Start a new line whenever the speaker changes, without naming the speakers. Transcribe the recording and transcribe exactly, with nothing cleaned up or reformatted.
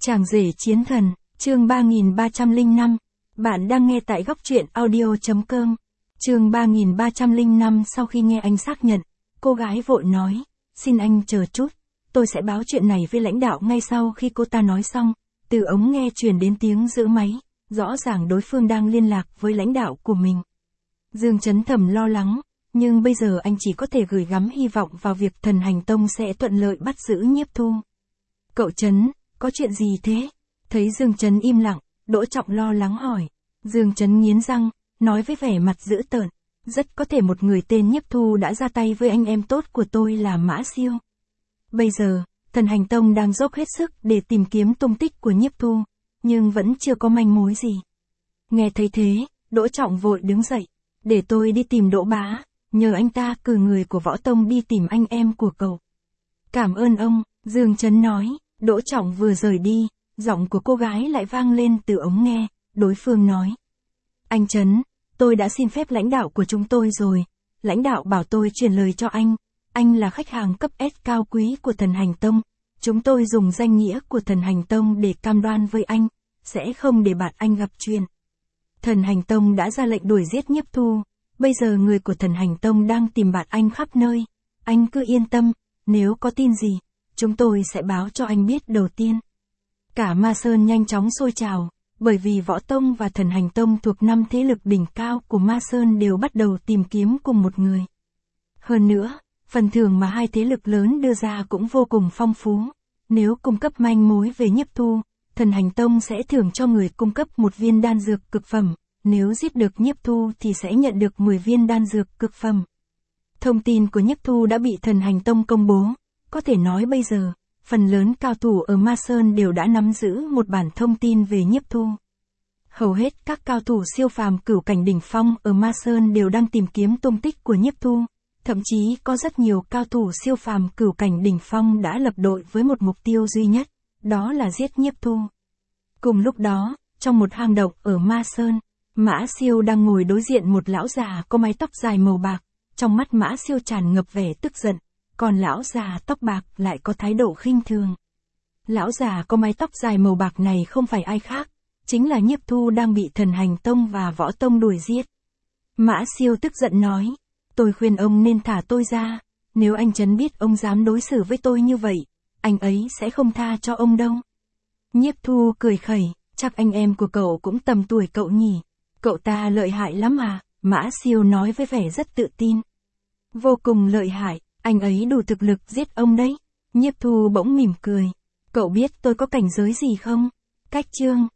Chàng rể chiến thần, chương ba nghìn ba trăm lẻ năm. Bạn đang nghe tại góc truyện audio chấm com. Chương ba nghìn ba trăm lẻ năm. Sau khi nghe anh xác nhận, cô gái vội nói, xin anh chờ chút, tôi sẽ báo chuyện này với lãnh đạo. Ngay sau khi cô ta nói xong, từ ống nghe truyền đến tiếng giữ máy, rõ ràng đối phương đang liên lạc với lãnh đạo của mình. Dương Chấn thầm lo lắng, nhưng bây giờ anh chỉ có thể gửi gắm hy vọng vào việc Thần Hành Tông sẽ thuận lợi bắt giữ Nhiếp Thu. Cậu Chấn, có chuyện gì thế? Thấy Dương Chấn im lặng, Đỗ Trọng lo lắng hỏi. Dương Chấn nghiến răng, nói với vẻ mặt dữ tợn, rất có thể một người tên Nhiếp Thu đã ra tay với anh em tốt của tôi là Mã Siêu. Bây giờ, Thần Hành Tông đang dốc hết sức để tìm kiếm tung tích của Nhiếp Thu, nhưng vẫn chưa có manh mối gì. Nghe thấy thế, Đỗ Trọng vội đứng dậy, để tôi đi tìm Đỗ Bá, nhờ anh ta cử người của Võ Tông đi tìm anh em của cậu. Cảm ơn ông, Dương Chấn nói. Đỗ Trọng vừa rời đi, giọng của cô gái lại vang lên từ ống nghe, đối phương nói. Anh Chấn, tôi đã xin phép lãnh đạo của chúng tôi rồi, lãnh đạo bảo tôi truyền lời cho anh, anh là khách hàng cấp S cao quý của Thần Hành Tông, chúng tôi dùng danh nghĩa của Thần Hành Tông để cam đoan với anh, sẽ không để bạn anh gặp chuyện. Thần Hành Tông đã ra lệnh đuổi giết Nhiếp Thu, bây giờ người của Thần Hành Tông đang tìm bạn anh khắp nơi, anh cứ yên tâm, nếu có tin gì, chúng tôi sẽ báo cho anh biết đầu tiên. Cả Ma Sơn nhanh chóng sôi trào, bởi vì Võ Tông và Thần Hành Tông thuộc năm thế lực đỉnh cao của Ma Sơn đều bắt đầu tìm kiếm cùng một người. Hơn nữa, phần thưởng mà hai thế lực lớn đưa ra cũng vô cùng phong phú. Nếu cung cấp manh mối về Nhiếp Thu, Thần Hành Tông sẽ thưởng cho người cung cấp một viên đan dược cực phẩm, nếu giết được Nhiếp Thu thì sẽ nhận được mười viên đan dược cực phẩm. Thông tin của Nhiếp Thu đã bị Thần Hành Tông công bố. Có thể nói bây giờ, phần lớn cao thủ ở Ma Sơn đều đã nắm giữ một bản thông tin về Nhiếp Thu. Hầu hết các cao thủ siêu phàm cửu cảnh đỉnh phong ở Ma Sơn đều đang tìm kiếm tung tích của Nhiếp Thu, thậm chí có rất nhiều cao thủ siêu phàm cửu cảnh đỉnh phong đã lập đội với một mục tiêu duy nhất, đó là giết Nhiếp Thu. Cùng lúc đó, trong một hang động ở Ma Sơn, Mã Siêu đang ngồi đối diện một lão già có mái tóc dài màu bạc, trong mắt Mã Siêu tràn ngập vẻ tức giận. Còn lão già tóc bạc lại có thái độ khinh thường. Lão già có mái tóc dài màu bạc này không phải ai khác, chính là Nhiếp Thu đang bị Thần Hành Tông và Võ Tông đuổi giết. Mã Siêu tức giận nói, tôi khuyên ông nên thả tôi ra, nếu anh Chấn biết ông dám đối xử với tôi như vậy, anh ấy sẽ không tha cho ông đâu. Nhiếp Thu cười khẩy, chắc anh em của cậu cũng tầm tuổi cậu nhỉ, cậu ta lợi hại lắm à, Mã Siêu nói với vẻ rất tự tin. Vô cùng lợi hại. Anh ấy đủ thực lực giết ông đấy. Nhiếp Thu bỗng mỉm cười. Cậu biết tôi có cảnh giới gì không? Cách chương.